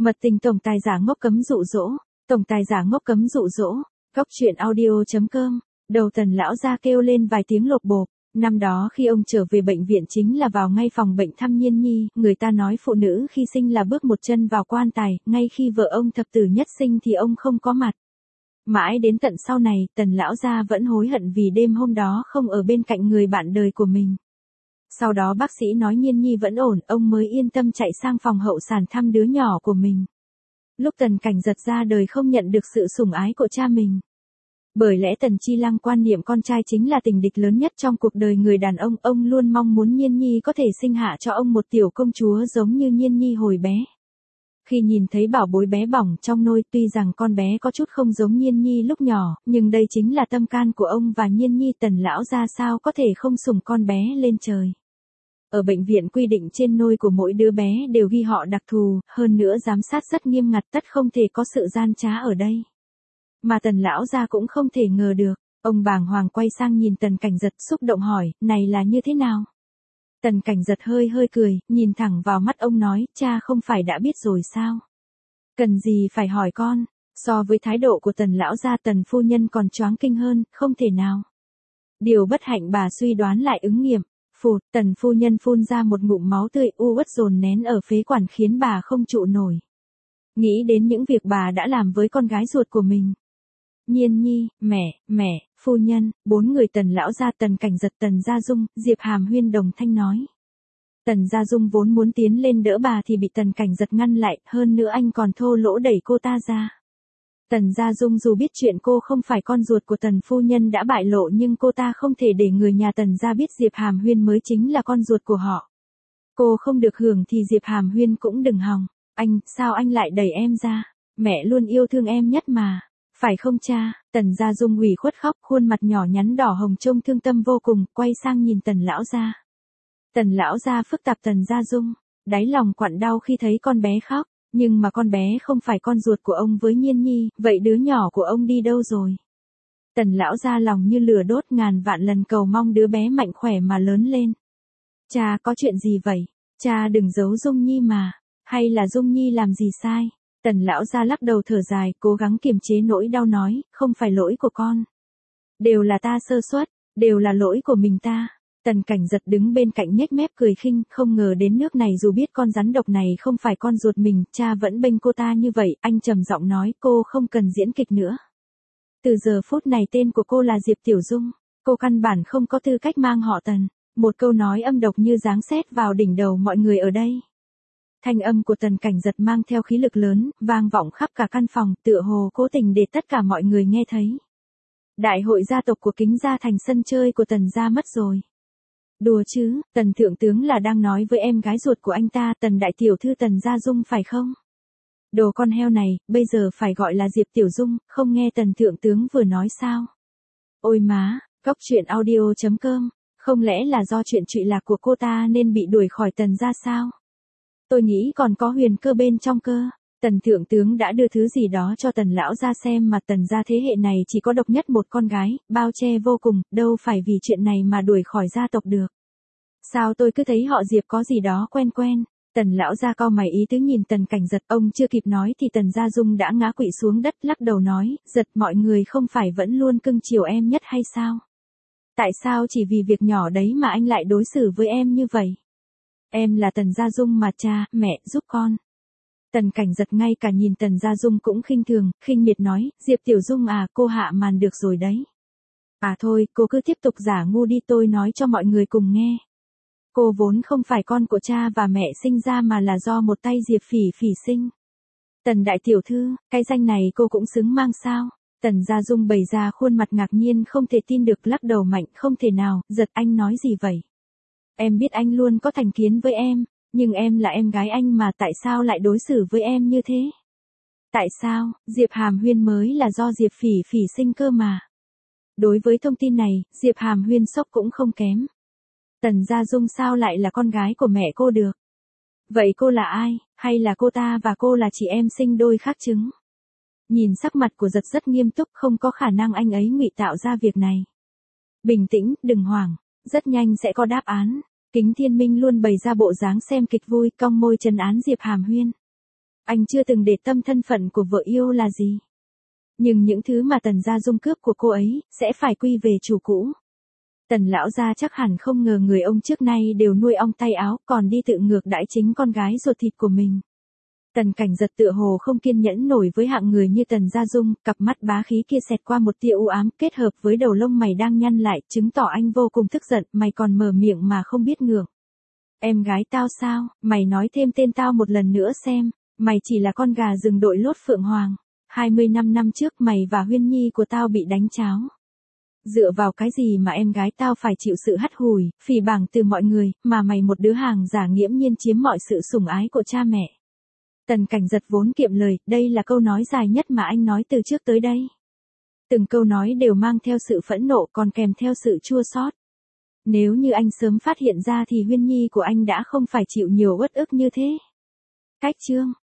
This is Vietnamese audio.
Mật tình tổng tài giả ngốc cấm dụ dỗ, tổng tài giả ngốc cấm dụ dỗ, góc truyện audio.com, đầu Tần lão ra kêu lên vài tiếng lột bộp. Năm đó khi ông trở về bệnh viện chính là vào ngay phòng bệnh thăm Nhiên Nhi, người ta nói phụ nữ khi sinh là bước một chân vào quan tài, ngay khi vợ ông thập tử nhất sinh thì ông không có mặt. Mãi đến tận sau này, Tần lão gia vẫn hối hận vì đêm hôm đó không ở bên cạnh người bạn đời của mình. Sau đó bác sĩ nói Nhiên Nhi vẫn ổn, ông mới yên tâm chạy sang phòng hậu sản thăm đứa nhỏ của mình. Lúc Tần Cảnh Giật ra đời không nhận được sự sủng ái của cha mình. Bởi lẽ Tần Chi Lăng quan niệm con trai chính là tình địch lớn nhất trong cuộc đời người đàn ông luôn mong muốn Nhiên Nhi có thể sinh hạ cho ông một tiểu công chúa giống như Nhiên Nhi hồi bé. Khi nhìn thấy bảo bối bé bỏng trong nôi, tuy rằng con bé có chút không giống Nhiên Nhi lúc nhỏ, nhưng đây chính là tâm can của ông và Nhiên Nhi. Tần lão ra sao có thể không sủng con bé lên trời. Ở bệnh viện quy định trên nôi của mỗi đứa bé đều ghi họ đặc thù, hơn nữa giám sát rất nghiêm ngặt, tất không thể có sự gian trá ở đây. Mà Tần lão gia cũng không thể ngờ được, ông bàng hoàng quay sang nhìn Tần Cảnh Giật xúc động hỏi, này là như thế nào? Tần Cảnh Giật hơi cười, nhìn thẳng vào mắt ông nói, cha không phải đã biết rồi sao? Cần gì phải hỏi con? So với thái độ của Tần lão gia, Tần phu nhân còn choáng kinh hơn, không thể nào. Điều bất hạnh bà suy đoán lại ứng nghiệm. Phụt, Tần phu nhân phun ra một ngụm máu tươi u uất dồn nén ở phế quản khiến bà không trụ nổi. Nghĩ đến những việc bà đã làm với con gái ruột của mình. Nhiên Nhi, mẹ, phu nhân, 4 người Tần lão gia, Tần Cảnh Giật, Tần Gia Dung, Diệp Hàm Huyên đồng thanh nói. Tần Gia Dung vốn muốn tiến lên đỡ bà thì bị Tần Cảnh Giật ngăn lại, hơn nữa anh còn thô lỗ đẩy cô ta ra. Tần Gia Dung dù biết chuyện cô không phải con ruột của Tần phu nhân đã bại lộ, nhưng cô ta không thể để người nhà Tần gia biết Diệp Hàm Huyên mới chính là con ruột của họ. Cô không được hưởng thì Diệp Hàm Huyên cũng đừng hòng. Anh, sao anh lại đẩy em ra? Mẹ luôn yêu thương em nhất mà. Phải không cha? Tần Gia Dung ủy khuất khóc, khuôn mặt nhỏ nhắn đỏ hồng trông thương tâm vô cùng, quay sang nhìn Tần lão gia. Tần lão gia phức tạp. Tần Gia Dung, đáy lòng quặn đau khi thấy con bé khóc. Nhưng mà con bé không phải con ruột của ông với Nhiên Nhi, vậy đứa nhỏ của ông đi đâu rồi? Tần lão gia lòng như lửa đốt, ngàn vạn lần cầu mong đứa bé mạnh khỏe mà lớn lên. Cha, có chuyện gì vậy? Cha đừng giấu Dung Nhi mà. Hay là Dung Nhi làm gì sai? Tần lão gia lắc đầu thở dài, cố gắng kiềm chế nỗi đau nói, không phải lỗi của con. Đều là ta sơ suất, đều là lỗi của mình ta. Tần Cảnh Giật đứng bên cạnh nhếch mép cười khinh, không ngờ đến nước này dù biết con rắn độc này không phải con ruột mình, cha vẫn bênh cô ta như vậy. Anh trầm giọng nói, cô không cần diễn kịch nữa. Từ giờ phút này tên của cô là Diệp Tiểu Dung, cô căn bản không có tư cách mang họ Tần. Một câu nói âm độc như giáng sét vào đỉnh đầu mọi người ở đây. Thanh âm của Tần Cảnh Giật mang theo khí lực lớn, vang vọng khắp cả căn phòng, tựa hồ cố tình để tất cả mọi người nghe thấy. Đại hội gia tộc của Kính gia thành sân chơi của Tần gia mất rồi. Đùa chứ, Tần thượng tướng là đang nói với em gái ruột của anh ta, Tần đại tiểu thư Tần Gia Dung phải không? Đồ con heo này, bây giờ phải gọi là Diệp Tiểu Dung, không nghe Tần thượng tướng vừa nói sao? Ôi má, góc truyện audio.com, không lẽ là do chuyện trụy lạc của cô ta nên bị đuổi khỏi Tần gia sao? Tôi nghĩ còn có huyền cơ bên trong cơ. Tần thượng tướng đã đưa thứ gì đó cho Tần lão gia xem mà Tần gia thế hệ này chỉ có độc nhất một con gái, bao che vô cùng, đâu phải vì chuyện này mà đuổi khỏi gia tộc được. Sao tôi cứ thấy họ Diệp có gì đó quen quen. Tần lão gia cau mày ý tứ nhìn Tần Cảnh Giật, ông chưa kịp nói thì Tần Gia Dung đã ngã quỵ xuống đất, lắc đầu nói, Giật, mọi người không phải vẫn luôn cưng chiều em nhất hay sao? Tại sao chỉ vì việc nhỏ đấy mà anh lại đối xử với em như vậy? Em là Tần Gia Dung mà cha, mẹ, giúp con. Tần Cảnh Giật ngay cả nhìn Tần Gia Dung cũng khinh thường, khinh miệt nói, Diệp Tiểu Dung à, cô hạ màn được rồi đấy. À thôi, cô cứ tiếp tục giả ngu đi, tôi nói cho mọi người cùng nghe. Cô vốn không phải con của cha và mẹ sinh ra mà là do một tay Diệp Phỉ Phỉ sinh. Tần đại tiểu thư, cái danh này cô cũng xứng mang sao? Tần Gia Dung bày ra khuôn mặt ngạc nhiên không thể tin được, lắc đầu mạnh, không thể nào. Giật, anh nói gì vậy? Em biết anh luôn có thành kiến với em, nhưng em là em gái anh mà, tại sao lại đối xử với em như thế? Tại sao? Diệp Hàm Huyên mới là do Diệp Phỉ Phỉ sinh cơ mà. Đối với thông tin này, Diệp Hàm Huyên sốc cũng không kém. Tần Gia Dung sao lại là con gái của mẹ cô được? Vậy cô là ai? Hay là cô ta và cô là chị em sinh đôi khác trứng? Nhìn sắc mặt của Giật rất nghiêm túc, không có khả năng anh ấy ngụy tạo ra việc này. Bình tĩnh, đừng hoảng, rất nhanh sẽ có đáp án. Kính Thiên Minh luôn bày ra bộ dáng xem kịch vui, cong môi trấn án Diệp Hàm Huyên. Anh chưa từng để tâm thân phận của vợ yêu là gì. Nhưng những thứ mà Tần gia dung cướp của cô ấy, sẽ phải quy về chủ cũ. Tần lão gia chắc hẳn không ngờ người ông trước nay đều nuôi ong tay áo, còn đi tự ngược đãi chính con gái ruột thịt của mình. Tần Cảnh Giật tựa hồ không kiên nhẫn nổi với hạng người như Tần Gia Dung, cặp mắt bá khí kia xẹt qua một tia u ám, kết hợp với đầu lông mày đang nhăn lại, chứng tỏ anh vô cùng tức giận, mày còn mở miệng mà không biết ngượng. Em gái tao sao, mày nói thêm tên tao một lần nữa xem, mày chỉ là con gà rừng đội lốt Phượng Hoàng. 25 năm trước mày và Huyên Nhi của tao bị đánh cháo. Dựa vào cái gì mà em gái tao phải chịu sự hắt hủi, phỉ báng từ mọi người, mà mày một đứa hàng giả nghiễm nhiên chiếm mọi sự sủng ái của cha mẹ. Tần Cảnh Giật vốn kiệm lời, đây là câu nói dài nhất mà anh nói từ trước tới đây. Từng câu nói đều mang theo sự phẫn nộ còn kèm theo sự chua xót. Nếu như anh sớm phát hiện ra thì Huyên Nhi của anh đã không phải chịu nhiều uất ức như thế. Cách chương